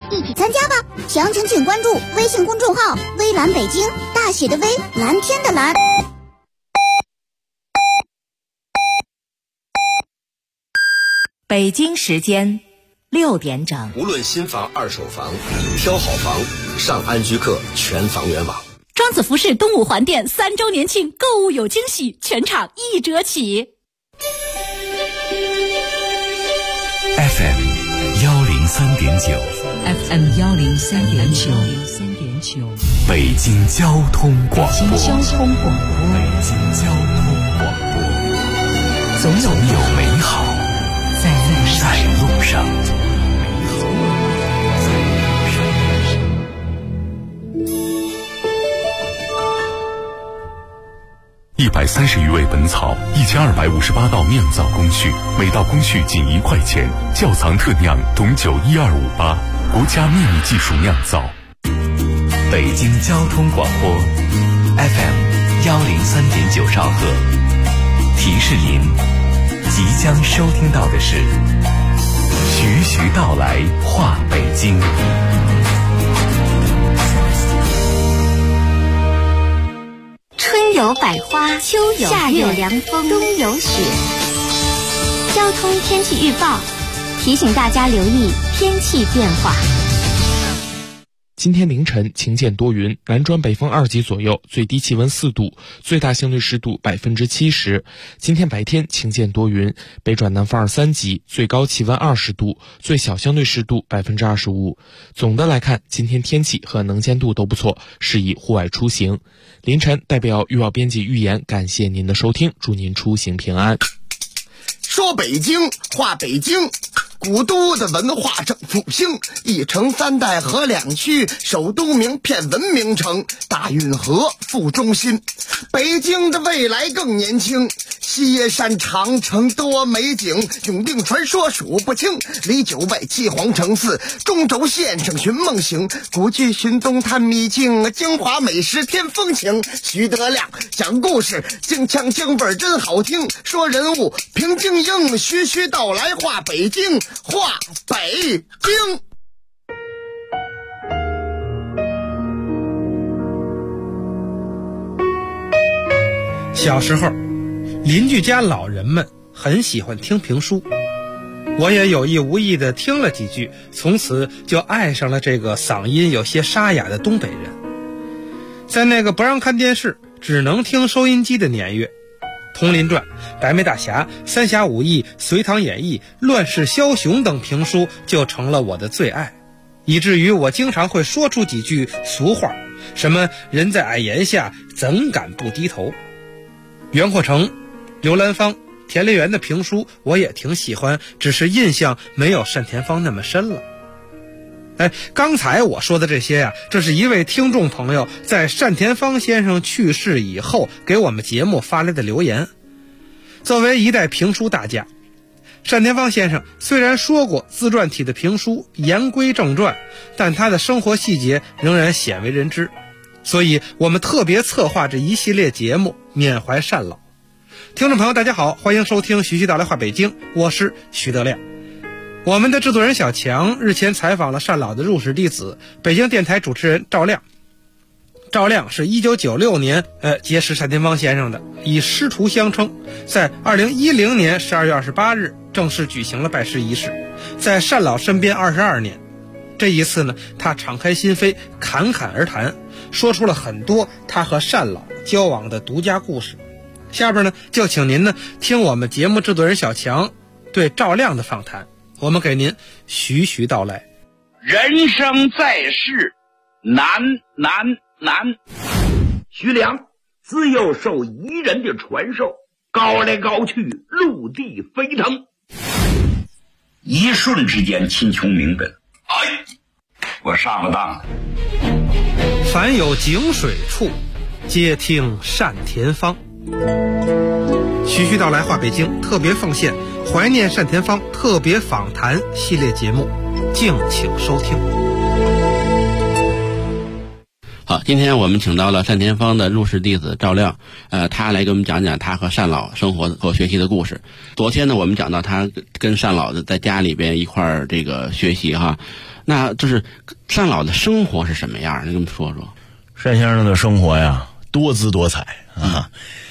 一起参加吧！详情请关注微信公众号“微蓝北京”，大写的微，蓝天的蓝。 北京时间6点整。 无论新房、二手房，挑好房，上安居客全房源网。 庄子服饰东五环店3周年庆，购物有惊喜，全场1折起。 FM 103.9 FM 103.9 北京交通广播。 北京交通广播，总有美好在路上。 130余味本草，1258道酿造工序，每道工序仅1块钱。窖藏特酿董酒12588，国家秘密技术酿造。 北京交通广播 FM 103.9兆赫，提示您即将收听到的是徐徐道来话北京。 春有百花，秋有夏有凉风，冬有雪。交通天气预报提醒大家留意天气变化。 今天凌晨晴间多云，南转北风2级左右，最低气温4度，最大相对湿度70%。今天白天晴间多云，北转南风2、3级，最高气温20度，最小相对湿度25%。总的来看，今天天气和能见度都不错，适宜户外出行。凌晨代表预报编辑预言，感谢您的收听，祝您出行平安。 说北京话北京，古都的文化正复兴，一城3代合2区，首都名片文明城，大运河副中心。北京的未来更年轻，西山长城多美景，永定传说数不清，离9外7皇城4，中轴线上寻梦行，古剧寻东探秘境，京华美食添风情。徐德亮讲故事，京腔京味真好听，说人物评京英，徐徐道来话北京，话北京。 小时候，邻居家老人们很喜欢听评书，我也有意无意地听了几句，从此就爱上了这个嗓音有些沙哑的东北人。在那个不让看电视，只能听收音机的年月，通林传、白眉大侠、三侠五义、隋唐演义、乱世枭雄等评书就成了我的最爱，以至于我经常会说出几句俗话，什么人在矮檐下怎敢不低头。袁阔成、刘兰芳、田连元的评书我也挺喜欢，只是印象没有单田芳那么深了。刚才我说的这些呀，这是一位听众朋友在单田芳先生去世以后给我们节目发来的留言。作为一代评书大家，单田芳先生虽然说过自传体的评书言归正传，但他的生活细节仍然鲜为人知，所以我们特别策划这一系列节目缅怀单老。听众朋友大家好，欢迎收听徐徐道来话北京，我是徐德亮。我们的制作人小强日前采访了单老的入室弟子，北京电台主持人赵亮。赵亮是1996年结识单田芳先生的，以师徒相称，在2010年12月28日正式举行了拜师仪式，在单老身边22年。这一次呢，他敞开心扉，侃侃而谈，说出了很多他和单老交往的独家故事。下边呢，就请您呢听我们节目制作人小强对赵亮的访谈，我们给您徐徐道来。 人生在世，难。徐良自幼受彝人的传授，高来高去，陆地飞腾，一瞬之间秦琼明白了，我上了当了。 凡有井水处，皆听单田芳。徐徐道来话北京特别奉献怀念单田芳特别访谈系列节目，敬请收听。 好，今天我们请到了单田芳的入室弟子赵亮，他来给我们讲讲他和单老生活和学习的故事。昨天呢，我们讲到他跟单老的在家里边一块儿这个学习哈。 那就是单老的生活是什么样？你跟我们说说。 单先生的生活呀，多姿多彩啊。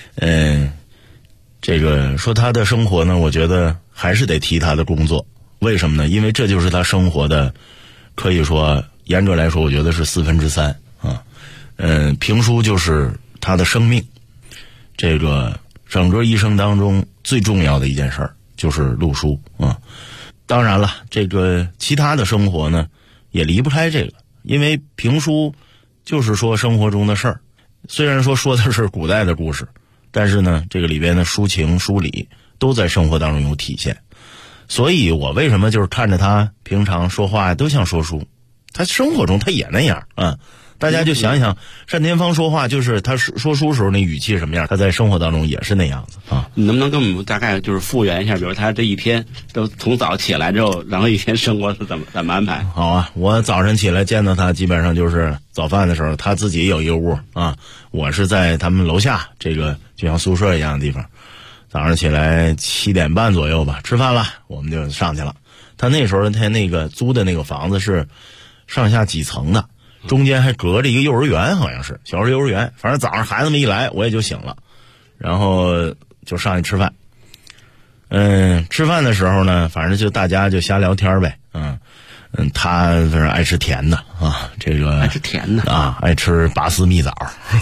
这个说他的生活呢，我觉得还是得提他的工作。为什么呢？因为这就是他生活的，可以说严格来说，我觉得是3/4啊。评书就是他的生命。这个整个一生当中最重要的一件事儿就是录书啊。当然了，这个其他的生活呢也离不开这个，因为评书就是说生活中的事儿。虽然说的是古代的故事，但是呢这个里边的抒情抒理都在生活当中有体现。所以我为什么就是看着他平常说话都像说书，他生活中他也那样啊。大家就想一想，单田芳说话就是他说书时候那语气什么样，他在生活当中也是那样子啊。 你能不能跟我们大概就是复原一下，比如他这一天都从早起来之后，然后一天生活是怎么安排？ 好啊，我早晨起来见到他，基本上就是早饭的时候，他自己有一个屋啊，我是在他们楼下这个就像宿舍一样的地方。早上起来7点半左右吧，吃饭了，我们就上去了。他那时候他那个租的那个房子是上下几层的。中间还隔着一个幼儿园，好像是小学幼儿园。反正早上孩子们一来，我也就醒了，然后就上去吃饭。吃饭的时候呢，反正就大家就瞎聊天呗。他是爱吃甜的啊，这个爱吃甜的啊，爱吃拔丝蜜枣。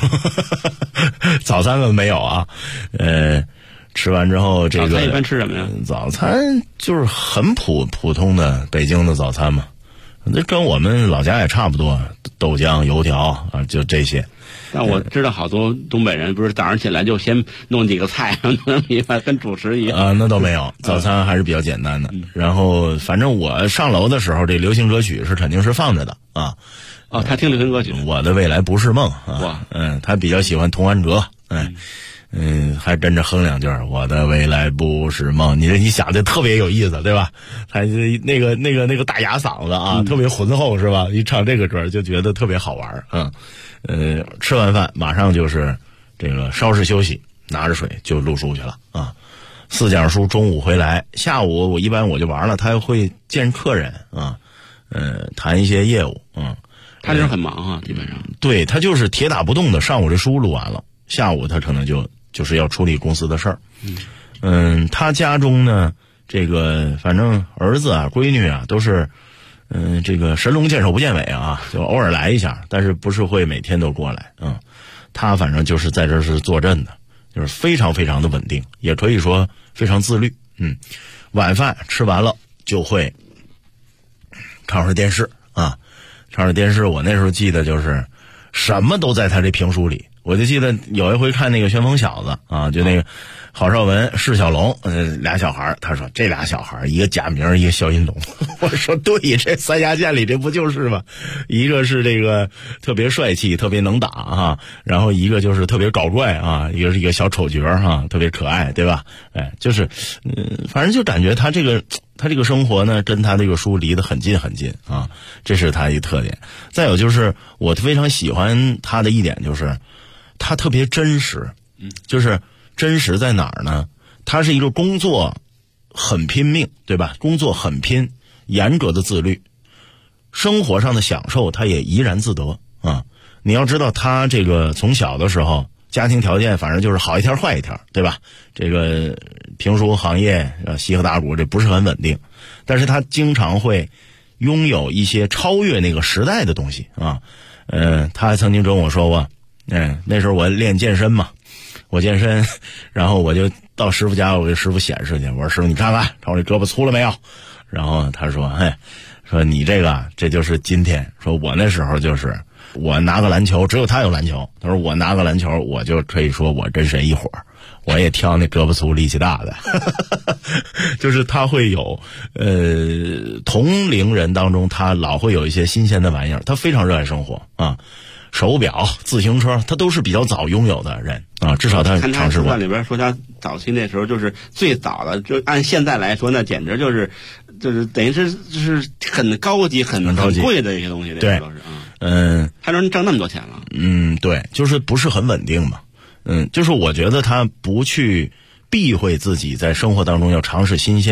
早餐没有啊。吃完之后这个早餐一般吃什么呀？ 早餐就是很普通的北京的早餐嘛。那跟我们老家也差不多，豆浆、油条啊，就这些。 但我知道好多东北人不是早上起来就先弄几个菜，弄米饭跟主食一样啊，那倒没有，早餐还是比较简单的。然后反正我上楼的时候，这流行歌曲是肯定是放着的啊。 哦，他听流行歌曲。 我的未来不是梦啊。他比较喜欢童安哲，还跟着哼2句我的未来不是梦。你想的特别有意思，对吧？他那个大哑嗓子啊，特别浑厚，是吧？一唱这个歌就觉得特别好玩。吃完饭马上就是这个稍事休息，拿着水就录书去了啊。4讲书，中午回来，下午我一般我就玩了，他会见客人啊，谈一些业务。 他就是很忙啊，基本上。 对，他就是铁打不动的，上午这书录完了，下午他可能就是要处理公司的事儿。他家中呢，这个反正儿子啊、闺女啊都是，这个神龙见首不见尾啊，就偶尔来一下，但是不是会每天都过来。他反正就是在这是坐镇的，就是非常非常的稳定，也可以说非常自律。晚饭吃完了就会看会儿电视啊，看会儿电视。我那时候记得就是什么都在他这评书里。我就记得有一回看那个旋风小子啊，就那个郝邵文、释小龙俩小孩，他说这俩小孩一个假名一个肖云龙。我说对，这三峡剑里这不就是吗？一个是这个特别帅气特别能打啊，然后一个就是特别搞怪啊，一个是一个小丑角啊，特别可爱，对吧？就是反正就感觉他这个生活呢跟他这个书离得很近很近啊，这是他一特点。再有就是我非常喜欢他的一点就是他特别真实。就是真实在哪儿呢？他是一个工作很拼命，对吧？工作很拼，严格的自律，生活上的享受他也怡然自得啊。你要知道他这个从小的时候家庭条件反正就是好一天坏一天，对吧？这个评书行业西河打鼓这不是很稳定，但是他经常会拥有一些超越那个时代的东西啊。他还曾经跟我说过，那时候我练健身嘛，我健身，然后我就到师傅家，我给师傅显示去，我说师傅你看看我这胳膊粗了没有？然后他说说你这就是今天，说我那时候就是我拿个篮球，只有他有篮球，他说我拿个篮球我就可以说我跟谁一伙，我也挑那胳膊粗力气大的。就是他会有同龄人当中他老会有一些新鲜的玩意儿，他非常热爱生活啊。手表、自行车，他都是比较早拥有的人啊，至少他尝试过。 看他里边说他早期那时候就是最早的，就按现在来说，那简直就是等于是就是很高级、很贵的一些东西。 对， 都是他能挣那么多钱了。 对，就是不是很稳定嘛。就是我觉得他不去避讳自己在生活当中要尝试新鲜，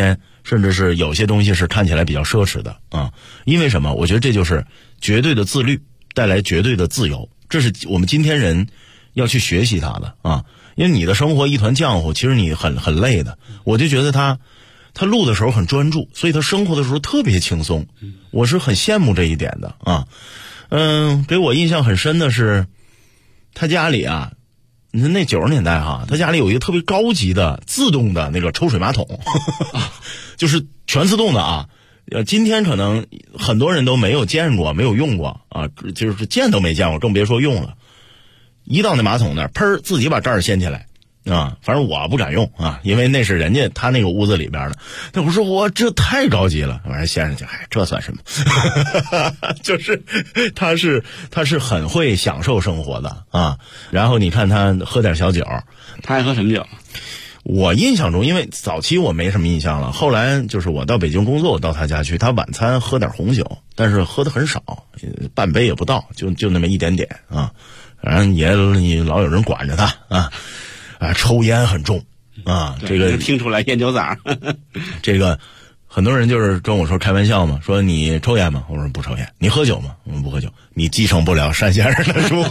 甚至是有些东西是看起来比较奢侈的啊。因为什么？我觉得这就是绝对的自律带来绝对的自由，这是我们今天人要去学习它的啊。因为你的生活一团浆糊，其实你很累的。我就觉得他录的时候很专注，所以他生活的时候特别轻松，我是很羡慕这一点的啊。给我印象很深的是他家里啊，那90年代哈，他家里有一个特别高级的自动的那个抽水马桶就是全自动的啊。今天可能很多人都没有见过，没有用过啊，就是见都没见过，更别说用了。一到那马桶那儿，砰，自己把盖儿掀起来啊！反正我不敢用啊，因为那是人家他那个屋子里边的。那我说我这太高级了，完了先生就这算什么？就是他是很会享受生活的啊。然后你看他喝点小酒， 他爱喝什么酒？ 我印象中，因为早期我没什么印象了，后来就是我到北京工作，我到他家去，他晚餐喝点红酒，但是喝的很少，半杯也不到，就那么一点点啊。反正也老有人管着他啊，抽烟很重啊，这个听出来烟酒嗓。 这个很多人就是跟我说开玩笑嘛，说你抽烟吗？我说不抽烟。你喝酒吗？我们不喝酒。你继承不了单先生的书。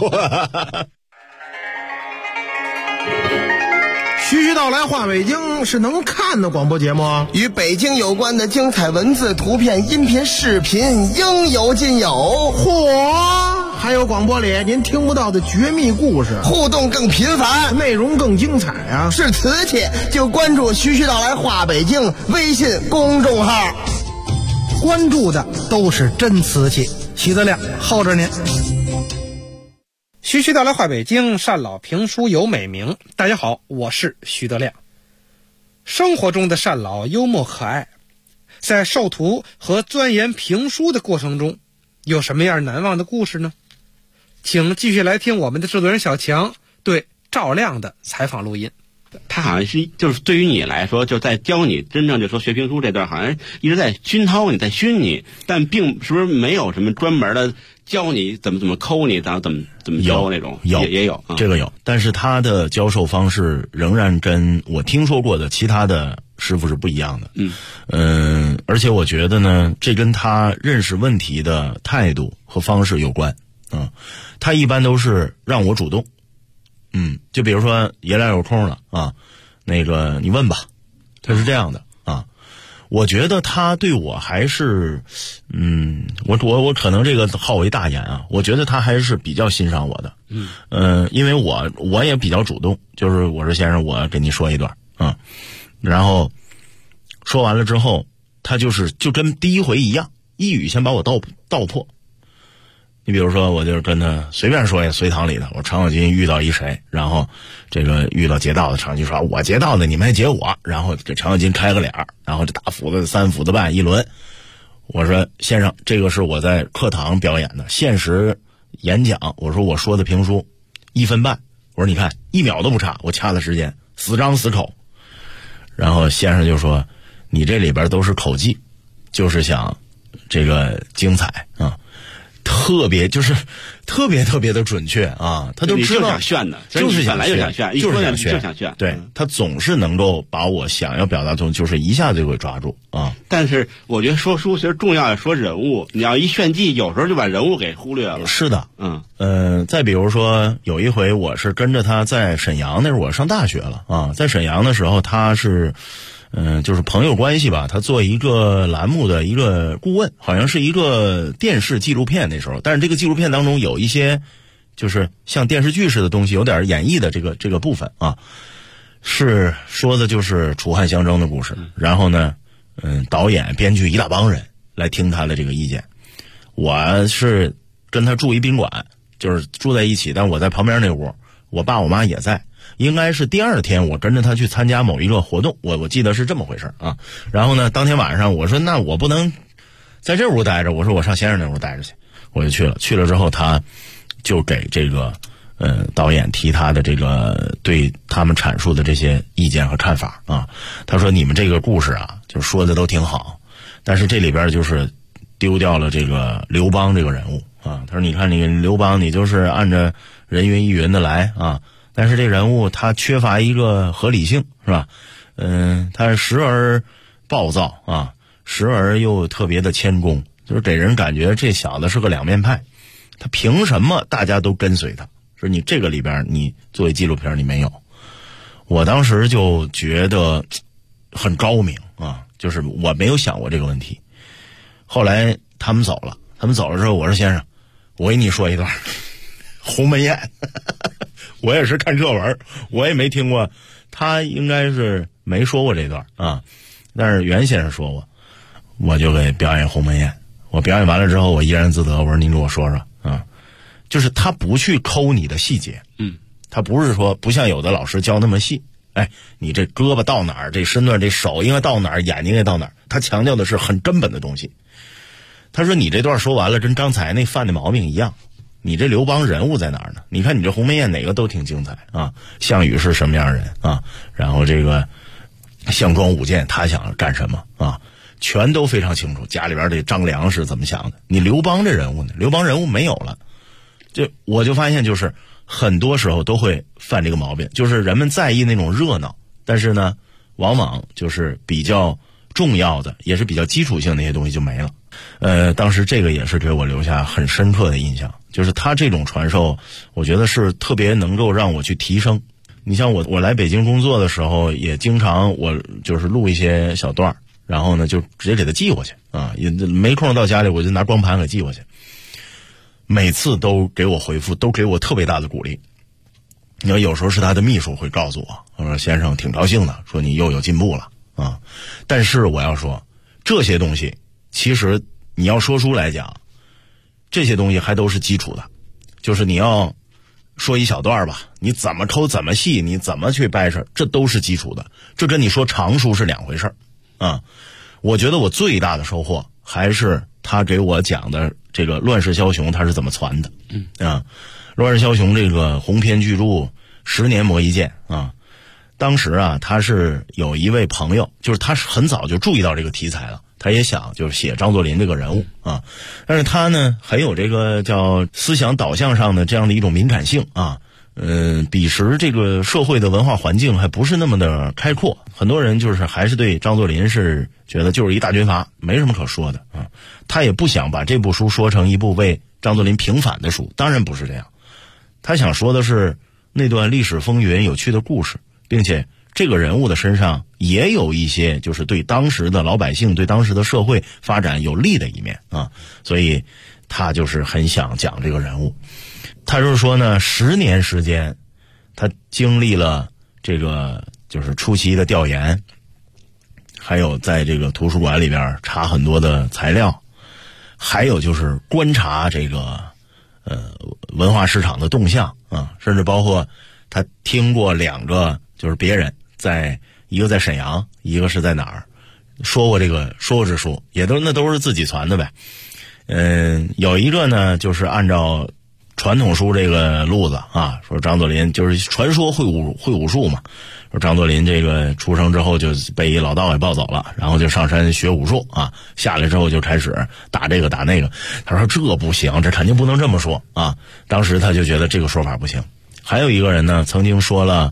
徐徐道来话北京是能看的广播节目， 与北京有关的精彩文字、图片、音频、视频应有尽有。 嚯！还有广播里您听不到的绝密故事， 互动更频繁， 内容更精彩啊！ 是瓷器就关注徐徐道来话北京微信公众号， 关注的都是真瓷器。徐德亮候着您。 徐徐道来话北京，单老评书有美名。大家好，我是徐德亮。生活中的单老幽默可爱，在授徒和钻研评书的过程中，有什么样难忘的故事呢？请继续来听我们的制作人小强对赵亮的采访录音。 他好像是就是对于你来说，就在教你真正就说学评书这段，好像一直在熏陶你，在熏你，但并是不是没有什么专门的教你怎么抠你，然后怎么教那种，也有这个有，但是他的教授方式仍然跟我听说过的其他的师傅是不一样的。而且我觉得呢，这跟他认识问题的态度和方式有关。他一般都是让我主动。就比如说爷俩有空了啊，那个你问吧，他是这样的啊。我觉得他对我还是，我可能这个好为大言啊，我觉得他还是比较欣赏我的。因为我也比较主动，就是我说先生，我给你说一段啊，然后说完了之后，他就跟第一回一样，一语先把我道破。你比如说，我就跟他随便说一隋唐里的，我程咬金遇到一谁，然后这个遇到劫道的，程咬金说我劫道的，你们还劫我，然后这程咬金开个脸，然后这大斧子3斧子半一轮。我说先生，这个是我在课堂表演的现实演讲，我说我说的评书1分半，我说你看1秒都不差，我掐的时间死张死口。然后先生就说你这里边都是口技，就是想这个精彩啊。特别的准确啊，他都知道想炫的， 就是本来就想炫，就想炫。 对，他总是能够把我想要表达中，就是一下子就会抓住啊。 但是我觉得说书其实重要的说人物，你要一炫技，有时候就把人物给忽略了。 是的，再比如说有一回我是跟着他在沈阳，那时候我上大学了啊，在沈阳的时候他是。就是朋友关系吧，他做一个栏目的一个顾问，好像是一个电视纪录片那时候，但是这个纪录片当中有一些就是像电视剧似的东西，有点演绎的这个部分啊，是说的就是楚汉相争的故事。然后呢，导演、编剧一大帮人来听他的这个意见。我是跟他住一宾馆，就是住在一起，但我在旁边那屋，我爸我妈也在。应该是第2天我跟着他去参加某一个活动，我记得是这么回事啊。然后呢，当天晚上我说那我不能在这屋待着，我说我上先生那屋待着去，我就去了。去了之后，他就给这个导演提他的这个对他们阐述的这些意见和看法啊。他说你们这个故事啊，就说的都挺好，但是这里边就是丢掉了这个刘邦这个人物啊。他说你看你刘邦，你就是按着人云亦云的来啊。但是这人物他缺乏一个合理性，是吧？他时而暴躁啊，时而又特别的谦恭，就是给人感觉这小子是个两面派。他凭什么大家都跟随他？说你这个里边你作为纪录片你没有。我当时就觉得很高明啊，就是我没有想过这个问题。后来他们走了之后，我说先生，我给你说一段鸿门宴我也是看热文，我也没听过，他应该是没说过这段啊，但是袁先生说过，我就给表演鸿门宴。我表演完了之后，我怡然自得，我说您给我说说啊，就是他不去抠你的细节，他不是说不像有的老师教那么细，哎，你这胳膊到哪儿，这身段这手应该到哪儿，眼睛应该到哪儿，他强调的是很根本的东西。他说你这段说完了，跟刚才那犯的毛病一样，你这刘邦人物在哪儿呢？你看你这鸿门宴哪个都挺精彩啊，项羽是什么样的人啊，然后这个项庄舞剑他想干什么啊，全都非常清楚。家里边这张良是怎么想的，你刘邦这人物呢？刘邦人物没有了。我就发现就是很多时候都会犯这个毛病，就是人们在意那种热闹，但是呢往往就是比较重要的也是比较基础性的那些东西就没了。当时这个也是给我留下很深刻的印象，就是他这种传授我觉得是特别能够让我去提升。你像我来北京工作的时候，也经常我就是录一些小段，然后呢就直接给他寄过去啊，也没空到家里我就拿光盘给寄过去，每次都给我回复，都给我特别大的鼓励。你要有时候是他的秘书会告诉我说先生挺高兴的，说你又有进步了啊。但是我要说这些东西其实你要说书来讲，这些东西还都是基础的，就是你要说一小段吧，你怎么抠怎么细，你怎么去掰扯，这都是基础的，这跟你说长书是两回事啊。我觉得我最大的收获还是他给我讲的这个乱世枭雄他是怎么传的啊。乱世枭雄这个鸿篇巨著10年磨一剑啊，当时啊他是有一位朋友，就是他是很早就注意到这个题材了，他也想就是写张作霖这个人物啊，但是他呢很有这个叫思想导向上的这样的一种敏感性啊。彼时这个社会的文化环境还不是那么的开阔，很多人就是还是对张作霖是觉得就是一大军阀，没什么可说的啊。他也不想把这部书说成一部为张作霖平反的书，当然不是这样。他想说的是那段历史风云有趣的故事，并且这个人物的身上也有一些就是对当时的老百姓对当时的社会发展有利的一面啊，所以他就是很想讲这个人物。他就是说呢10年时间他经历了这个就是初期的调研，还有在这个图书馆里边查很多的材料，还有就是观察这个文化市场的动向啊，甚至包括他听过2个就是别人在一个在沈阳，一个是在哪儿说过这书，也都那都是自己传的呗。有一个呢就是按照传统书这个路子啊，说张作霖就是传说会武术嘛，说张作霖这个出生之后就被一老道给抱走了，然后就上山学武术啊，下来之后就开始打这个打那个。他说这不行，这肯定不能这么说啊，当时他就觉得这个说法不行。还有一个人呢曾经说了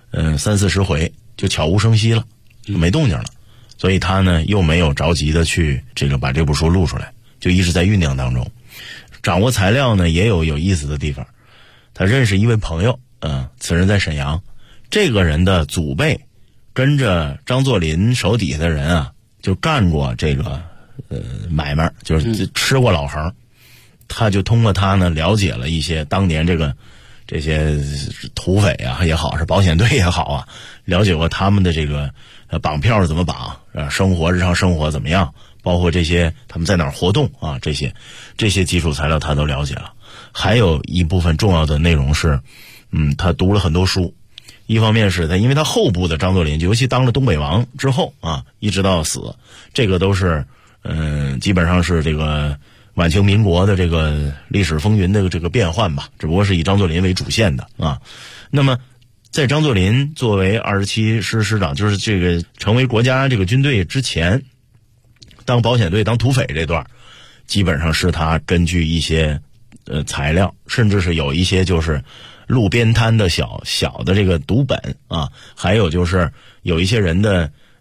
30-40回就悄无声息了，没动静了，所以他呢又没有着急的去这个把这部书录出来，就一直在酝酿当中。掌握材料呢也有意思的地方，他认识一位朋友，此人在沈阳，这个人的祖辈跟着张作霖手底下的人啊就干过这个买卖，就是吃过老横。他就通过他呢了解了一些当年这些土匪啊也好，是保险队也好啊，了解过他们的这个绑票是怎么绑，日常生活怎么样，包括这些他们在哪儿活动啊，这些基础材料他都了解了。还有一部分重要的内容是他读了很多书，一方面是因为他后部的张作霖尤其当了东北王之后啊，一直到死，这个都是基本上是这个晚清民国的这个历史风云的这个变幻吧，只不过是以张作霖为主线的啊。那么在张作霖作为27师师长，就是这个成为国家这个军队之前，当保险队当土匪这段基本上是他根据一些材料，甚至是有一些就是路边摊的小的这个读本啊，还有就是有一些人的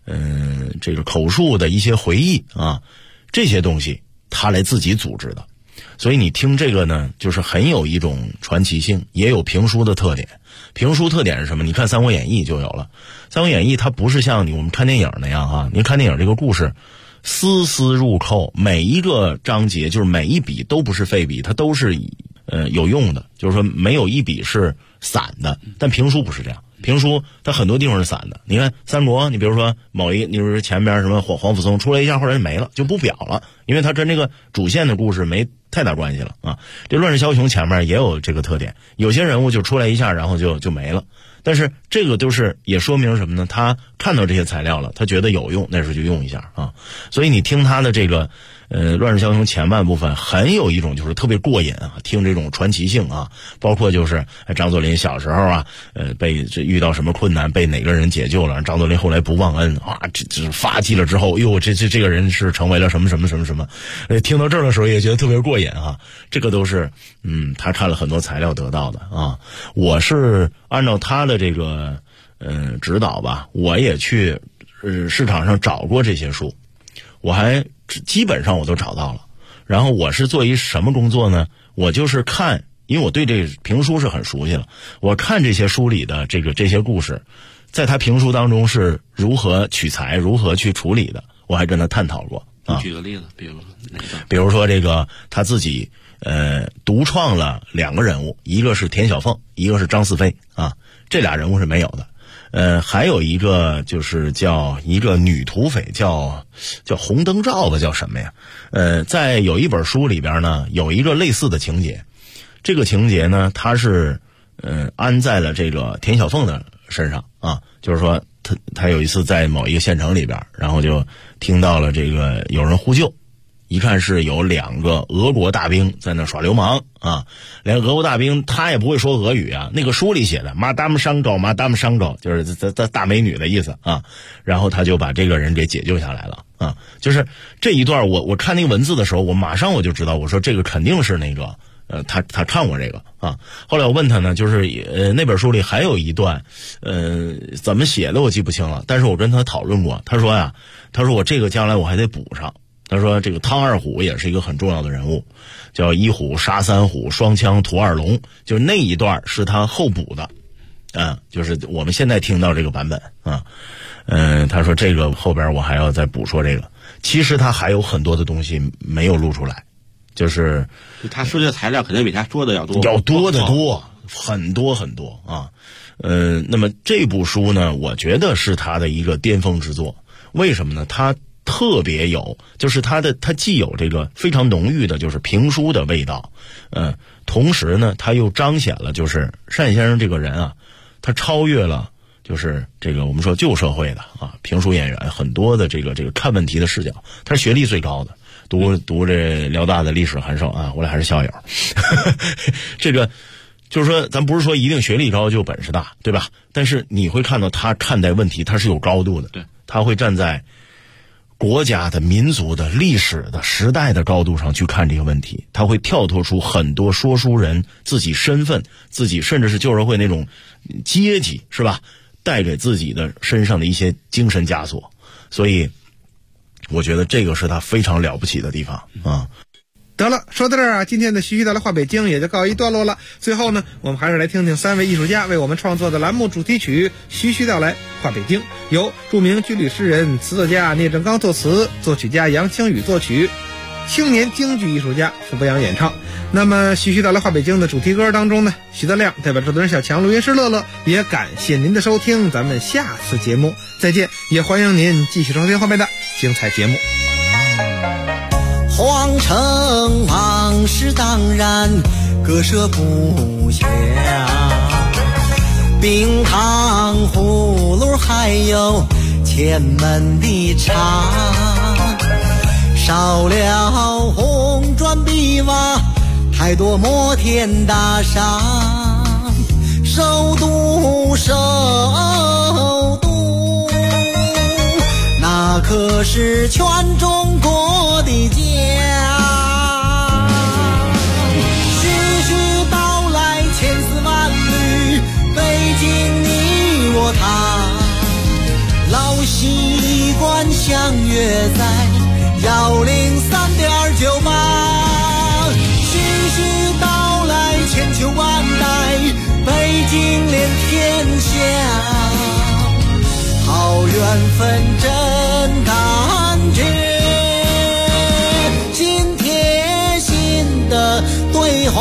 这个口述的一些回忆啊，这些东西他来自己组织的。所以你听这个呢，就是很有一种传奇性，也有评书的特点。评书特点是什么？你看《三国演义》就有了，《三国演义》它不是像我们看电影那样啊，你看电影这个故事丝丝入扣，每一个章节就是每一笔都不是废笔，它都是有用的，就是说没有一笔是散的。但评书不是这样，评书它很多地方是散的。你看三国，你比如说你比如说前边什么黄甫松出来一下，后来就没了，就不表了，因为它跟这个主线的故事没太大关系了啊。这乱世枭雄前面也有这个特点，有些人物就出来一下，然后就没了。但是这个就是也说明什么呢？他看到这些材料了，他觉得有用，那时候就用一下啊。所以你听他的这个乱世枭雄前半部分，很有一种就是特别过瘾啊，听这种传奇性啊，包括就是张作霖小时候啊，被遇到什么困难，被哪个人解救了，张作霖后来不忘恩啊，这发迹了之后，哟，这个人是成为了什么什么什么什么，听到这儿的时候也觉得特别过瘾啊。这个都是他看了很多材料得到的啊。我是按照他的这个指导吧，我也去市场上找过这些书，我还基本上我都找到了。然后我是做一什么工作呢？我就是看，因为我对这评书是很熟悉了，我看这些书里的这些故事，在他评书当中是如何取材，如何去处理的，我还跟他探讨过啊。 举个例子， 比如说这个他自己独创了2个人物，一个是田小凤，一个是张四飞啊，这俩人物是没有的。还有一个就是叫一个女土匪，叫红灯罩吧，叫什么呀？在有一本书里边呢，有一个类似的情节。这个情节呢，它是安在了这个田小凤的身上啊，就是说他有一次在某一个县城里边，然后就听到了这个有人呼救。一看是有2个俄国大兵在那耍流氓啊，连俄国大兵他也不会说俄语啊，那个书里写的马达姆上高，马达姆上高，就是这大美女的意思啊。然后他就把这个人给解救下来了啊。就是这一段我看那个文字的时候，我马上我就知道，我说这个肯定是那个他看过这个啊。后来我问他呢，就是那本书里还有一段怎么写的我记不清了，但是我跟他讨论过，他说我这个将来我还得补上。他说这个汤二虎也是一个很重要的人物，叫一虎杀3虎，双枪屠2龙，就是那一段是他后补的啊，就是我们现在听到这个版本啊。他说这个后边我还要再补说这个，其实他还有很多的东西没有录出来，就是他说的材料肯定比他说的要多得多，很多很多啊。那么这部书呢，我觉得是他的一个巅峰之作。为什么呢？他特别有，就是它既有这个非常浓郁的就是评书的味道，同时呢他又彰显了就是单先生这个人啊，他超越了就是这个我们说旧社会的啊评书演员很多的这个看问题的视角，他是学历最高的，读这辽大的历史函授啊，我俩还是校友。这个就是说咱不是说一定学历高就本事大，对吧？但是你会看到他看待问题他是有高度的，对，他会站在国家的、民族的、历史的、时代的高度上去看这个问题，他会跳脱出很多说书人自己身份、自己甚至是旧社会那种阶级，是吧？带给自己的身上的一些精神枷锁，所以我觉得这个是他非常了不起的地方啊。 得了，说到这儿啊，今天的徐徐道来话北京也就告一段落了。最后呢，我们还是来听听3位艺术家为我们创作的栏目主题曲《徐徐道来话北京》，由著名军旅诗人、词作家聂政刚作词，作曲家杨清宇作曲，青年京剧艺术家傅博洋演唱。那么徐徐道来话北京的主题歌当中呢，徐德亮代表制作人小强、录音师乐乐，也感谢您的收听，咱们下次节目再见，也欢迎您继续收听后面的精彩节目。 皇城往事当然割舍不下，冰糖葫芦还有前门的茶，少了红砖碧瓦，太多摩天大厦，首都那可是全中国的家。徐徐道来千丝万缕，北京你我他，老西相约在103.98，徐徐道来千秋万代，北京连天下，好缘分真感觉，心贴心的对话。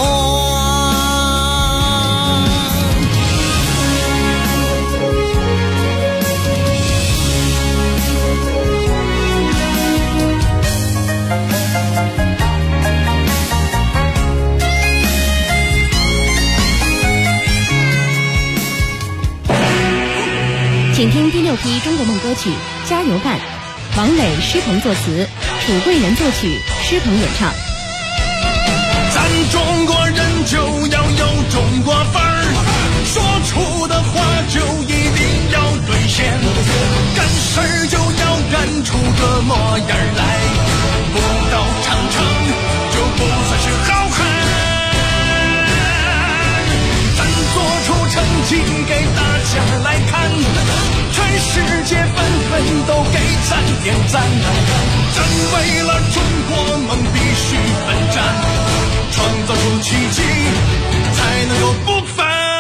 请听第6批中国梦歌曲《加油干》，王磊、施鹏作词，楚贵人作曲，施鹏演唱。 咱中国人就要有中国范儿，说出的话就一定要兑现，干事儿就要干出个模样来，不到长城就不算是好汉。咱做出成绩给大家来看，全世界纷纷都给咱点赞，真为了中国梦必须奋战，创造出奇迹才能够不凡。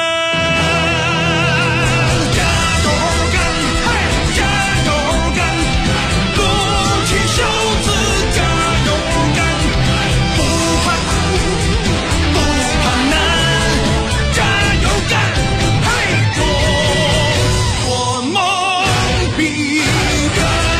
加油干，嘿，加油干，鼓起袖子加油干，不怕苦不怕难，加油干，嘿，我梦必干。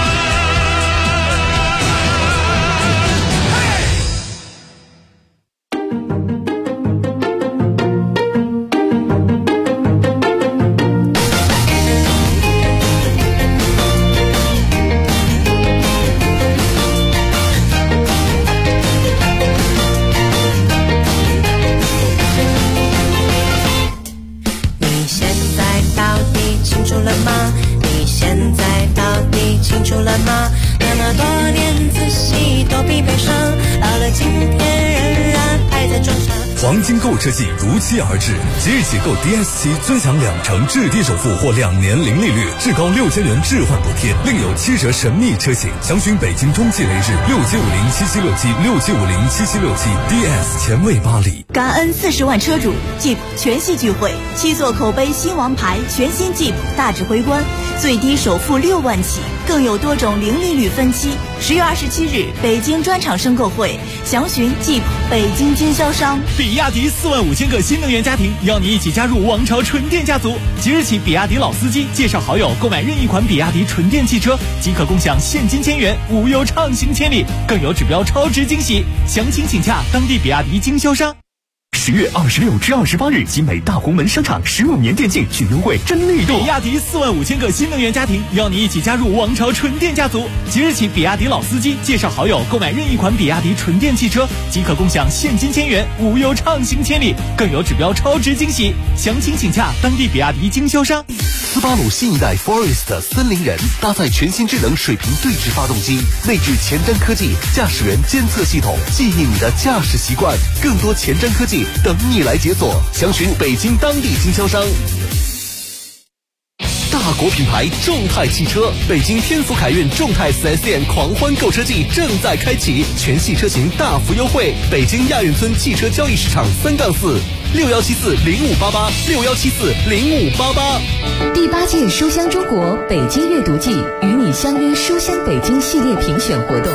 黄金购车季如期而至，即日起购 DS7尊享2成置地首付或2年零利率，至高6000元置换补贴，另有7折神秘车型。详询北京中汽雷士675077676767 DS 前卫巴黎。 感恩40万车主 ，Jeep 全系聚会，7座口碑新王牌全新 Jeep 大指挥官，最低首付6万起，更有多种零利率分期。10月27日，北京专场申购会，详询 Jeep 北京经销商。 比亚迪45000个新能源家庭，邀你一起加入王朝纯电家族。即日起，比亚迪老司机介绍好友购买任意款比亚迪纯电汽车，即可共享现金1000元，无忧畅行千里，更有指标超值惊喜。详情请洽当地比亚迪经销商。 10月26至28日，集美大红门商场15年电竞群优惠真力度。 比亚迪45000个新能源家庭，邀你一起加入王朝纯电家族。即日起，比亚迪老司机介绍好友购买任意款比亚迪纯电汽车，即可共享现金1000元，无忧畅行千里，更有指标超值惊喜。详情请洽当地比亚迪经销商。 斯巴鲁新一代 Forest 森林人搭载全新智能水平对置发动机，内置前瞻科技驾驶员监测系统，记忆你的驾驶习惯，更多前瞻科技等你来解锁。详询北京当地经销商。大国品牌众泰汽车，北京天府凯运众泰 4S 店狂欢购车季正在开启，全系车型大幅优惠。北京亚运村汽车交易市场3-46174-0588，6174-0588。 第8届书香中国北京阅读季与你相约书香北京系列评选活动